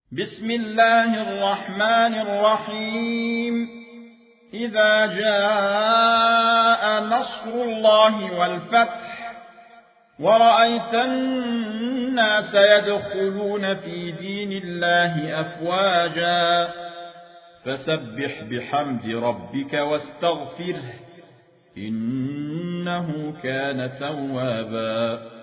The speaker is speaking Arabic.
بسم الله الرحمن الرحيم إذا جاء نصر الله والفتح ورأيت الناس يدخلون في دين الله أفواجا فسبح بحمد ربك واستغفره إنه كان توابا